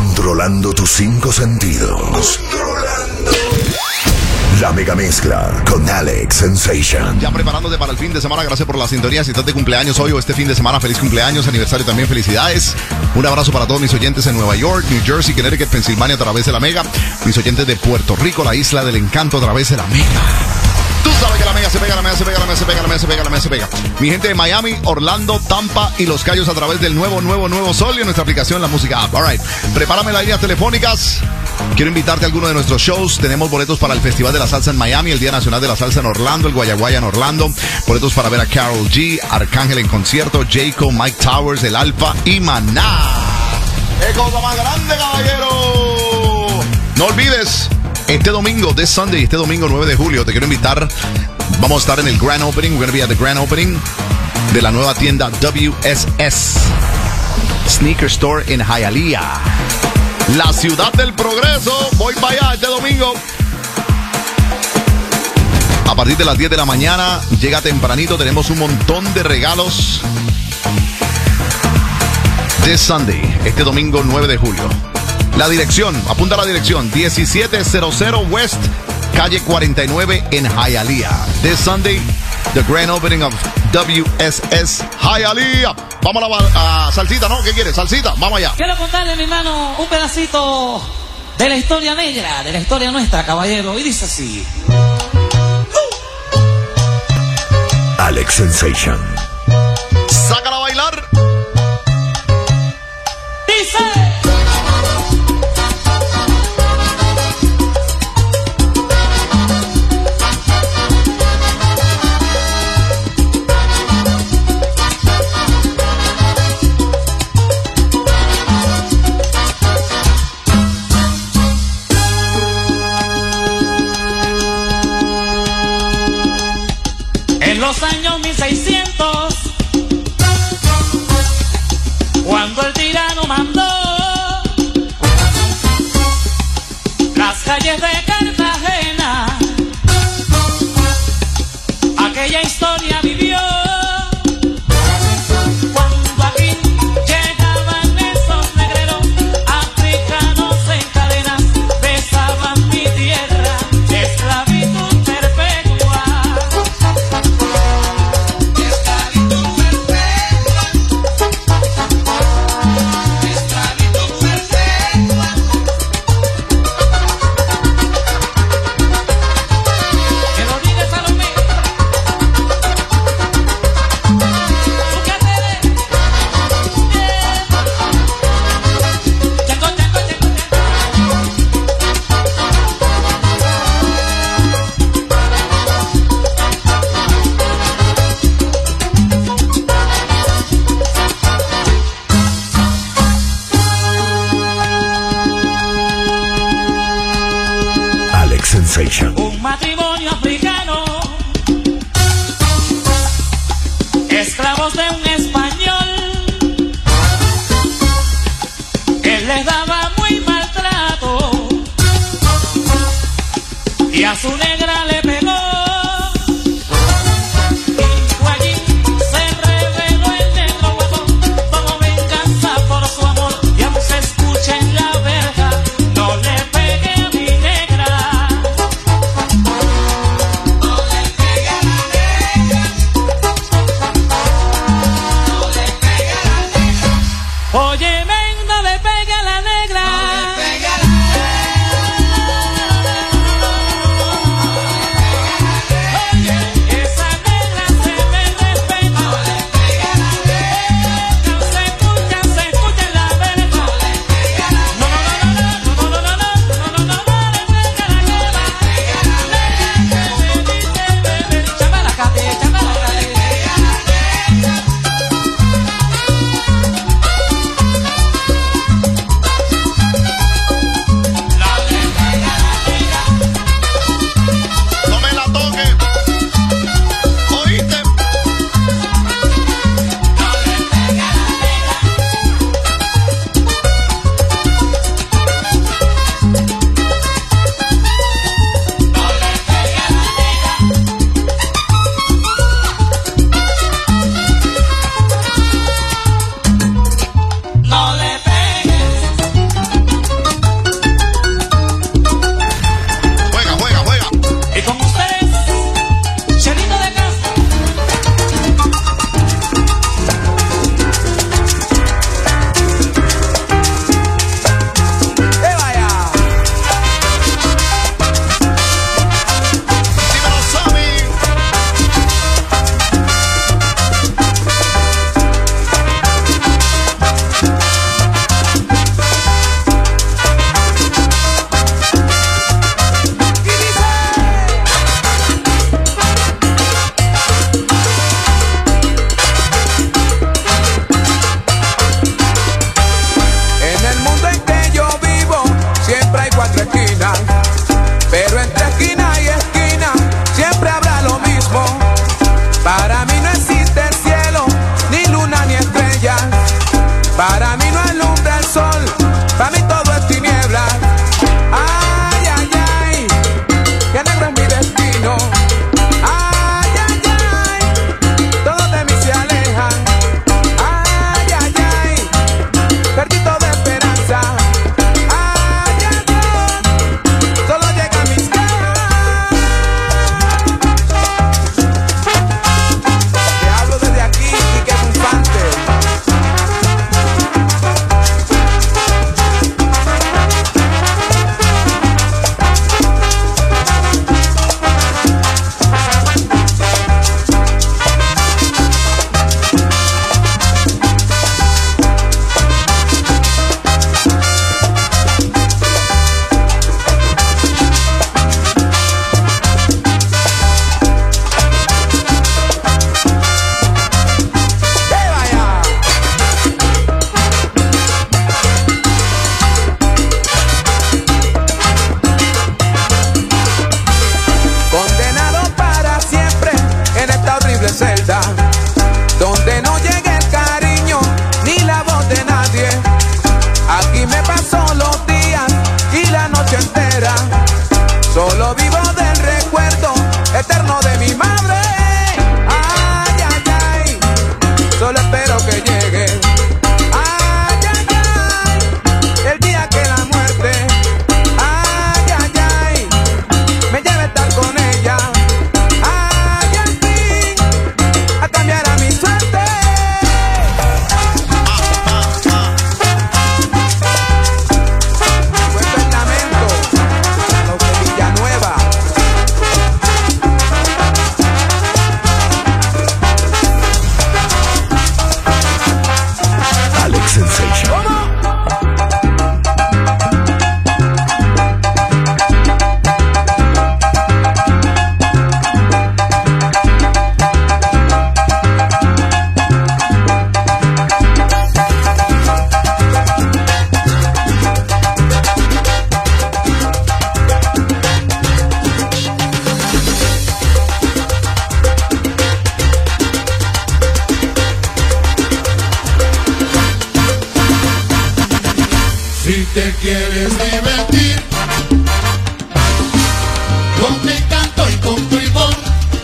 Controlando tus 5 sentidos. La mega mezcla con Alex Sensation. Ya preparándote para el fin de semana. Gracias por la sintonía. Si estás de cumpleaños hoy o este fin de semana, feliz cumpleaños, aniversario también, felicidades. Un abrazo para todos mis oyentes en Nueva York, New Jersey, Connecticut, Pensilvania a través de la mega. Mis oyentes de Puerto Rico, la isla del encanto a través de la mega. Tú sabes que la mega se pega, la mega se pega, la mega se pega, la mega se pega, la mega se pega. Mi gente de Miami, Orlando, Tampa y Los Cayos a través del nuevo Sol y en nuestra aplicación La Música App. All right. Prepárame las líneas telefónicas. Quiero invitarte a alguno de nuestros shows. Tenemos boletos para el Festival de la Salsa en Miami, el Día Nacional de la Salsa en Orlando, el Guayaguaya en Orlando. Boletos para ver a Karol G, Arcángel en concierto, Jacob, Mike Towers, El Alfa y Maná. ¡Qué cosa más grande, caballero! No olvides, este domingo, this Sunday, este domingo 9 de julio, te quiero invitar. Vamos a estar en el Grand Opening. We're going to be at the Grand Opening de la nueva tienda WSS Sneaker Store en Hialeah, la ciudad del progreso. Voy para allá este domingo. A partir de las 10 de la mañana, llega tempranito, tenemos un montón de regalos. This Sunday, este domingo 9 de julio. La dirección, apunta la dirección, 1700 West, calle 49 en Hialeah. This Sunday, the grand opening of WSS Hialeah. Vamos a la salsita, ¿no? ¿Qué quieres? Salsita, vamos allá. Quiero contarle, mi hermano, un pedacito de la historia negra, de la historia nuestra, caballero. Y dice así. Alex Sensation. Sácala a bailar. Dice. En los años 1600, cuando el tirano mandó las calles de Cartagena, aquella historia vivió. Cuando aquí llegaban esos negreros africanos en cadenas, besaban mi tierra, esclavitud perpetua. Que lo diga Salomé. ¿Tú qué haces? Chango, chango, chango, chango. Alex Sensation. Un matrimonio africano, esclavos de un español, él les daba muy maltrato y a su negra le pegó. Y fue allí, se reveló el negro guapo como venganza por su amor, y aún se escucha en la verja: no le pegue a mi negra. Oye, ven, no le pegue a la negra. Si te quieres divertir con el canto y con tu limón,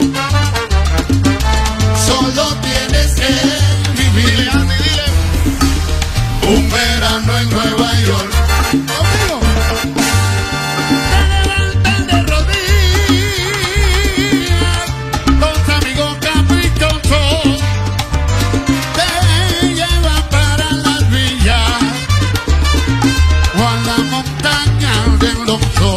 solo tienes que vivir un verano en Nueva York. Te levantas de rodillas, los amigos caprichosos te llevan para las villas o a la montaña del Oso.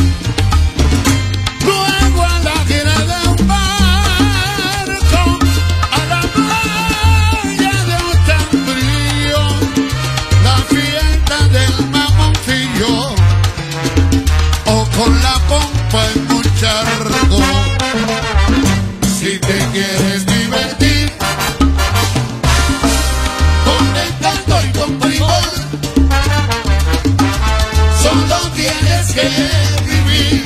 Luego a la gira de un barco, a la playa de Ochantrío, la fiesta del Mamoncillo, o con la pompa en un charco. Si te quieres divertir con el canto y con primor, solo tienes que vivir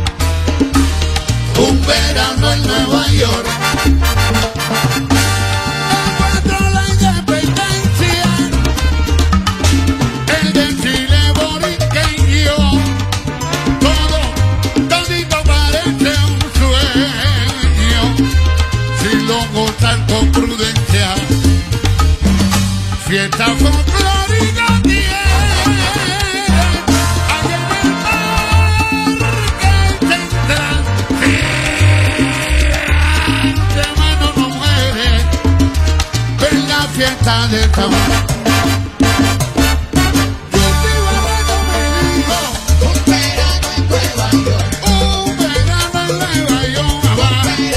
un verano en Nueva York. Encuentro la independencia, el desfile boriqueño, todito parece un sueño, si lo gozas con prudencia. Fiesta folclórica tiene allá en el Parque Central. De mano no muere, ven la fiesta de San Juan. Yo te iba hablando, me dijo, un verano en Nueva York. Un verano en Nueva York, va.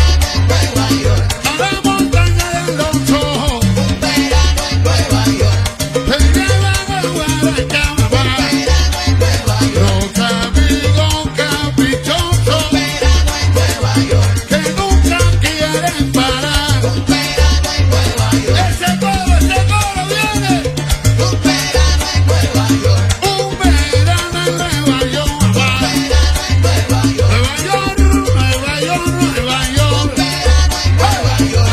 A la montaña de los ojos. Un verano en Nueva York. Te llevan a Guadalajara, los amigos caprichosos. Un verano en Nueva York. Que nunca quieren parar. Un verano en Nueva York. Ese coro viene. Un verano en Nueva York. Un verano en Nueva York, va. Nueva York, Nueva York, Nueva York. Un verano en Nueva York.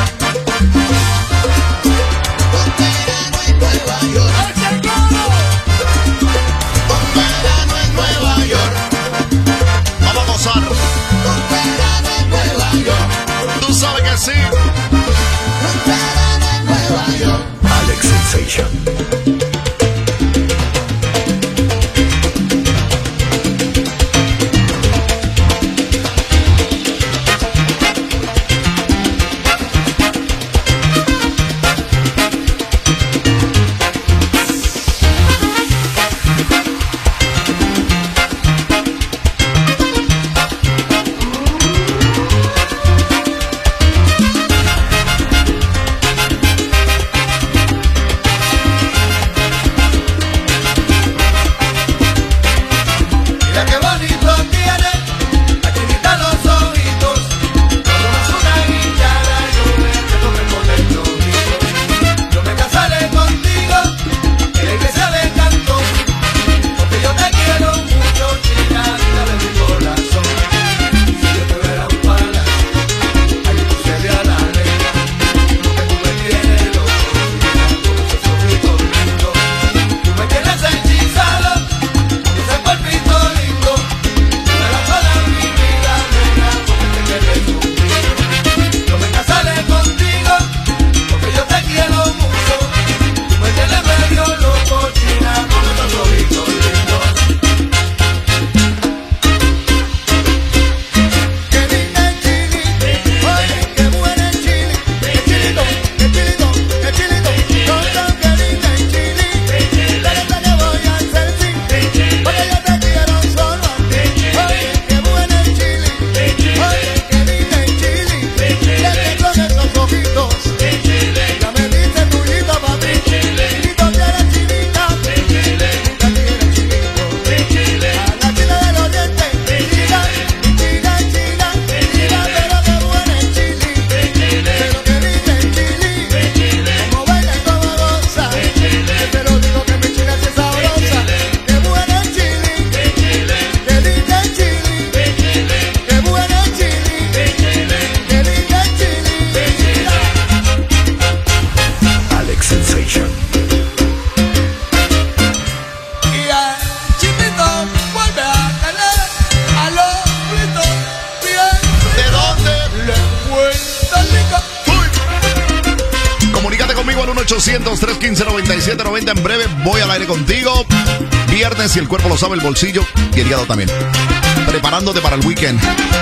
Un verano en Nueva York. Ese coro. 1-800-315-9790. En breve voy al aire contigo. Viernes, si el cuerpo lo sabe, el bolsillo y el hígado también. Preparándote para el weekend.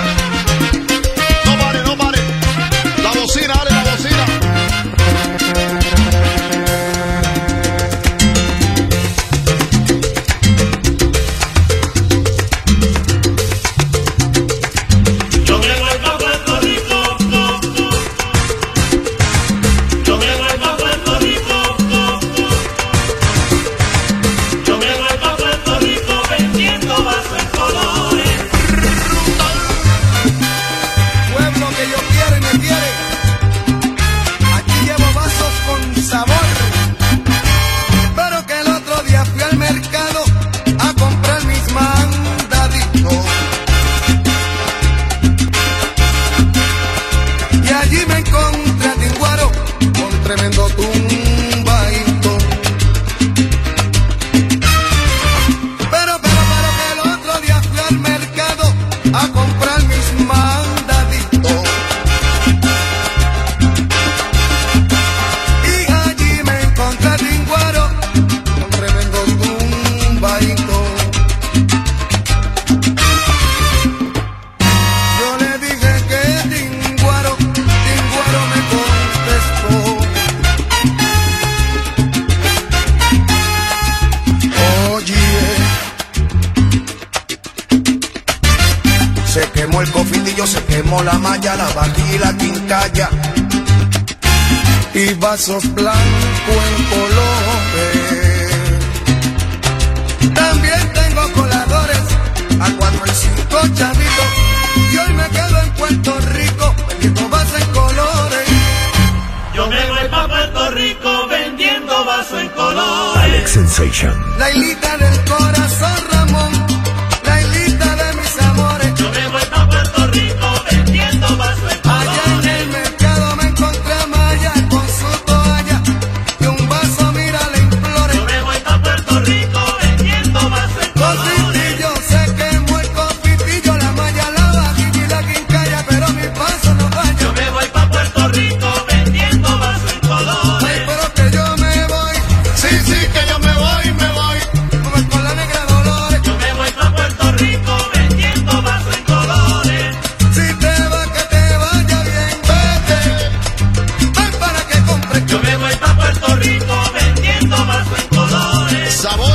No pare, no pare. La bocina, dale la bocina. Yo me voy pa' Puerto Rico. Yo me voy pa' Puerto Rico. Yo me voy pa' Puerto Rico vendiendo vasos en colores. Pueblo que yo quiero y me quiere. Aquí llevo vasos con sabor. Pero que el otro día fui al mercado a comprar mis mandaditos. Y allí me encontré a Tinguaro con tremendo tumbadito. Pero que el otro día fui al mercado a comprar mis mandaditos. Y allí me encontré a Tinguaro con tremendo tumbadito. Yo le dije que Tinguaro me contestó. Oye, se quemó el cofitillo, se quemó la malla, la vajilla y la quincalla. Y vasos blancos en colores. También tengo coladores a 4 y 5 chavitos. Y hoy me quedo en Puerto Rico vendiendo vasos en colores. Yo me voy pa' Puerto Rico vendiendo vasos en colores. Alex Sensation. La hilita del corazón, Ramón. La hilita de mis amores. Yo me voy pa' Puerto Rico vendiendo vasos en Allá en colores. el mercado me encontré a Maya con su toalla y un vaso, mira, le imploré. Yo me voy pa' Puerto Rico vendiendo vasos en colores. Cofitillo, se quemó el cofitillo, la malla, la vajilla y la quincalla, pero mi paso no Yo falla. me voy pa' Puerto Rico vendiendo vasos en Ay, colores. pero que yo me voy, Sí, sí, que yo me voy. como con la negra Dolores. Yo me voy pa' Puerto Rico vendiendo vasos en colores. Si te va, que te vaya bien, vete, ven para que compres. Yo me voy pa' Puerto Rico vendiendo vasos en colores.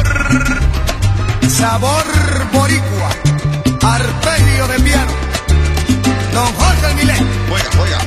Sabor boricua, arpegio de piano, Don Jorge Milé. Juega, juega.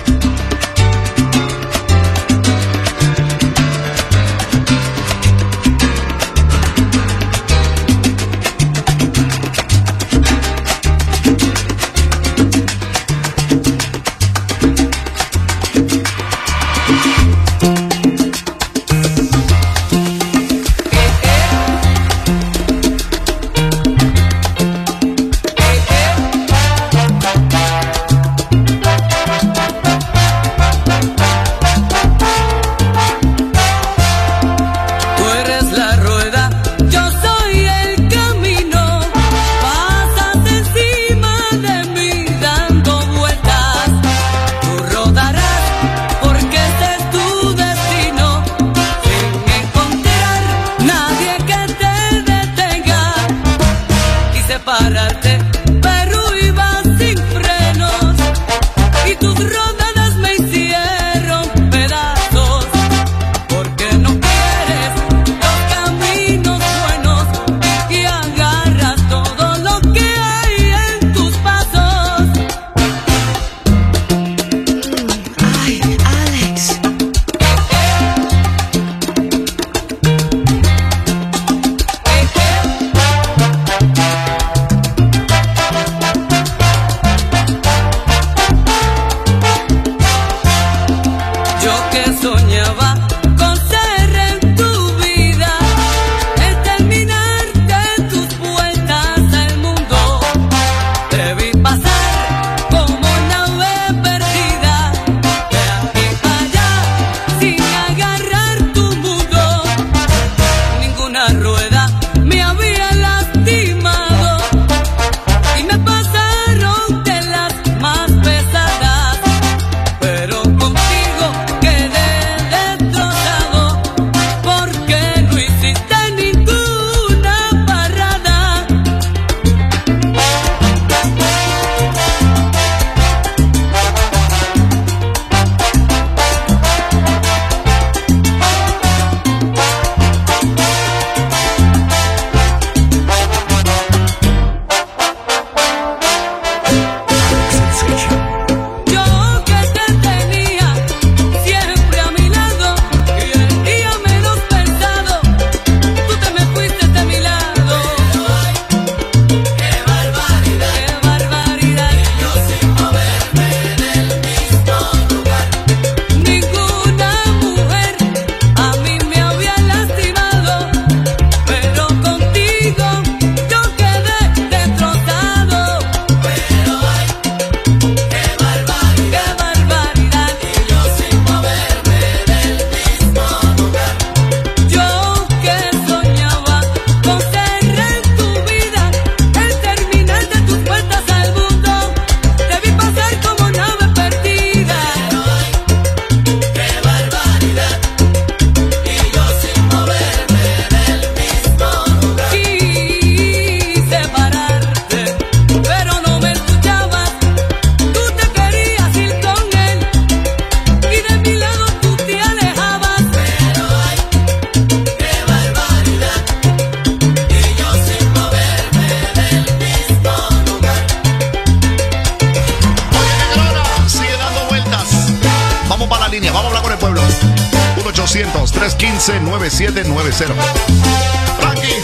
1-800-315-9790. Frankie.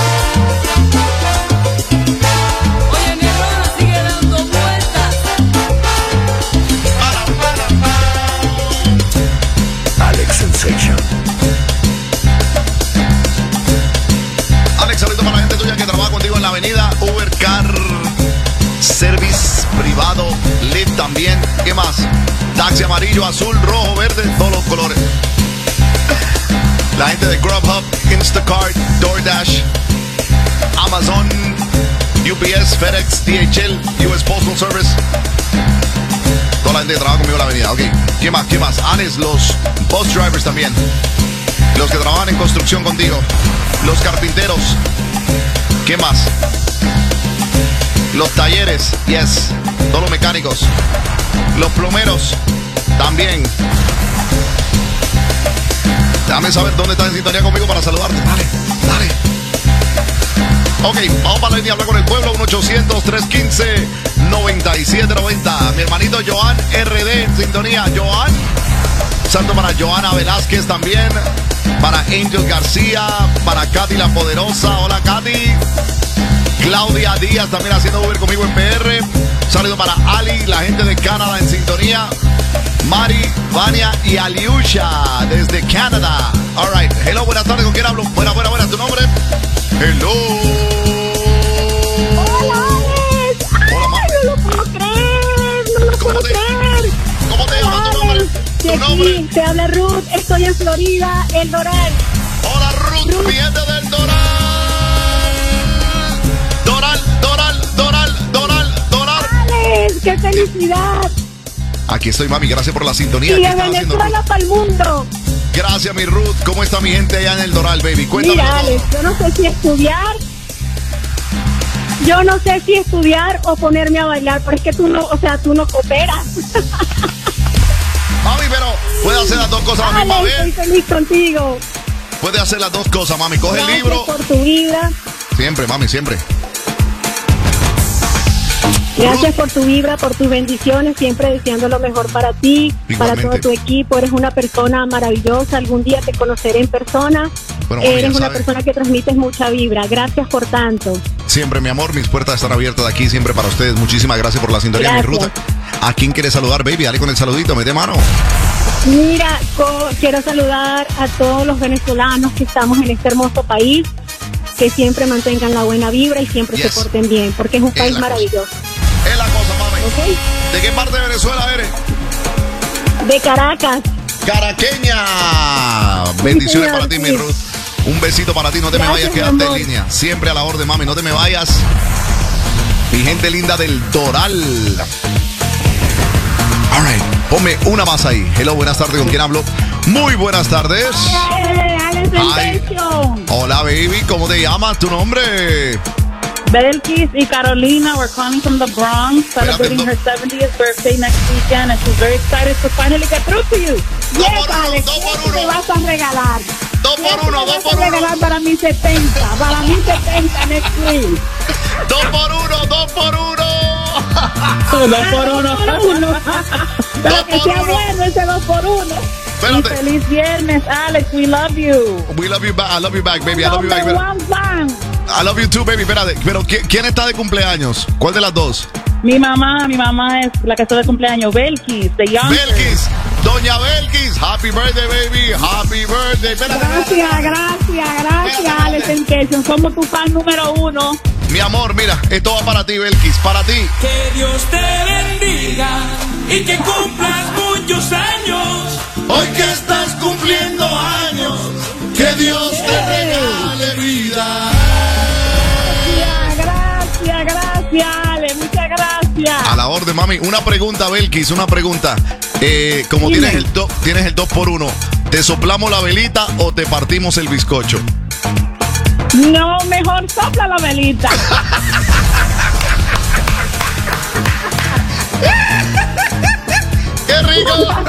Oye, mi hermana sigue dando vueltas. Alex Sensation. Alex, saludito para la gente tuya que trabaja contigo en la avenida. Uber Car Service privado, Lyft también. ¿Qué más? Taxi amarillo, azul, rojo, verde, todos los colores. La gente de Grubhub, Instacart, DoorDash, Amazon, UPS, FedEx, DHL, US Postal Service. Toda la gente que trabaja conmigo en la avenida. Ok, ¿qué más? ¿Qué más? Alex, los bus drivers también. Los que trabajan en construcción contigo. Los carpinteros. ¿Qué más? Los talleres, yes. Todos los mecánicos. Los plomeros, también. Déjame saber dónde estás en sintonía conmigo para saludarte. Dale, dale. Ok, vamos para la línea a hablar con el pueblo. 1-800-315-9790. Mi hermanito Joan RD en sintonía. Joan. Santo para Joana Velázquez también. Para Angel García. Para Katy la Poderosa. Hola, Katy. Claudia Díaz también haciendo Uber conmigo en PR. Saludo para Ali, la gente de Canadá en sintonía. Mari, Vania y Aliusha desde Canadá. All right. Hello, buenas tardes. ¿Con quién hablo? Buena. ¿Tu nombre? Hello. Hola, Alex. Hola, Ay, no lo puedo creer. No lo puedo creer. ¿Cómo te llamas? ¿Tu nombre? De ¿Tu aquí, nombre? te habla Ruth. Estoy en Florida, El Doral. Hola, Ruth, mi gente del Doral. Doral. Alex, qué felicidad. Aquí estoy, mami. Gracias por la sintonía. Y ¿Qué de estás haciendo, Venezuela Ruth? para el mundo. Gracias, mi Ruth. ¿Cómo está mi gente allá en el Doral, baby? Cuéntame Mira, todo. Alex, yo no sé si estudiar. Yo no sé si estudiar o ponerme a bailar, pero es que tú no cooperas. Mami, pero puede hacer las dos cosas a la misma Alex, estoy vez. feliz contigo. Puede hacer las dos cosas, mami. Coge el Gracias libro. por tu vida. Siempre, mami, siempre. Gracias por tu vibra, por tus bendiciones, siempre deseando lo mejor para ti, Igualmente. para todo tu equipo. Eres una persona maravillosa, algún día te conoceré en persona. Bueno, mami, Eres ya una sabe. persona que transmites mucha vibra. Gracias por tanto. Siempre, mi amor, mis puertas están abiertas de aquí, siempre para ustedes. Muchísimas gracias por la sintonía, mi Gracias. Ruta. ¿A quién quieres saludar, baby? Dale con el saludito, mete mano. Mira, quiero saludar a todos los venezolanos que estamos en este hermoso país, que siempre mantengan la buena vibra y siempre Yes. se porten bien, porque es un Es país la cosa. maravilloso. Es la cosa, mami. ¿Ok? ¿De qué parte de Venezuela eres? De Caracas. Caraqueña. Bendiciones señor, para ti, mi sí. Ruth. Un besito para ti, no te me Gracias, vayas, mi quédate en amor. línea. Siempre a la orden, mami, no te me vayas. Mi gente linda del Doral. All right, ponme una más ahí. Hello, buenas tardes, ¿con quién hablo? Muy buenas tardes. Alex Ay. Sensation. Hola, baby, ¿cómo te llamas? ¿Tu nombre? Belkis y Carolina, we're calling from the Bronx, celebrating Espérate, her 70th birthday next weekend, and she's very excited to finally get through to you. Dos Yes, por uno, Alex, dos por ¿qué uno. te vas a regalar? Dos por ¿Qué uno, te dos vas por a regalar uno. para mi 70? Para mi 70 next week. 2 por 1, 2 por 1. 2 por 1. Pero Dos que por sea uno. bueno ese 2 por 1. Y Espérate. feliz viernes, Alex, we love you. We love you back. I love you back, baby. I love you back. Number one fan. I love you too, baby. Espérate, pero ¿quién está de cumpleaños? ¿Cuál de las dos? Mi mamá es la que está de cumpleaños, Belkis, de Young. Belkis, doña Belkis. Happy birthday, baby. Happy birthday. Espérate. Gracias, Alex Sensation. Somos tu fan número 1. Mi amor, mira, esto va para ti, Belkis, para ti. Que Dios te bendiga y que cumplas muchos años. Hoy que estás cumpliendo años, que Dios te regale vida. Gracias, Ale. Muchas gracias. A la orden, mami. Una pregunta, Belkis, una pregunta. Como Dime. tienes el 2 por 1, ¿te soplamos la velita o te partimos el bizcocho? No, mejor sopla la velita. ¡Qué rico!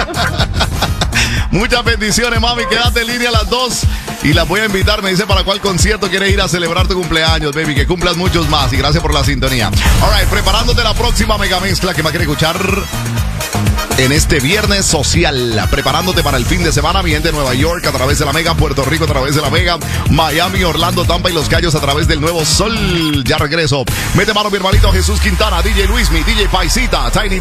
Muchas bendiciones, mami. Quédate en línea a las 2 y las voy a invitar. Me dice para cuál concierto quieres ir a celebrar tu cumpleaños, baby. Que cumplas muchos más y gracias por la sintonía. All right, preparándote la próxima mega mezcla que me quiere escuchar. en este viernes social, preparándote para el fin de semana, mi gente de Nueva York a través de la Mega, Puerto Rico a través de la Mega, Miami, Orlando, Tampa y Los Cayos a través del Nuevo Sol. Ya regreso. Mete mano mi hermanito Jesús Quintana, DJ Luismi, DJ Paisita, Tiny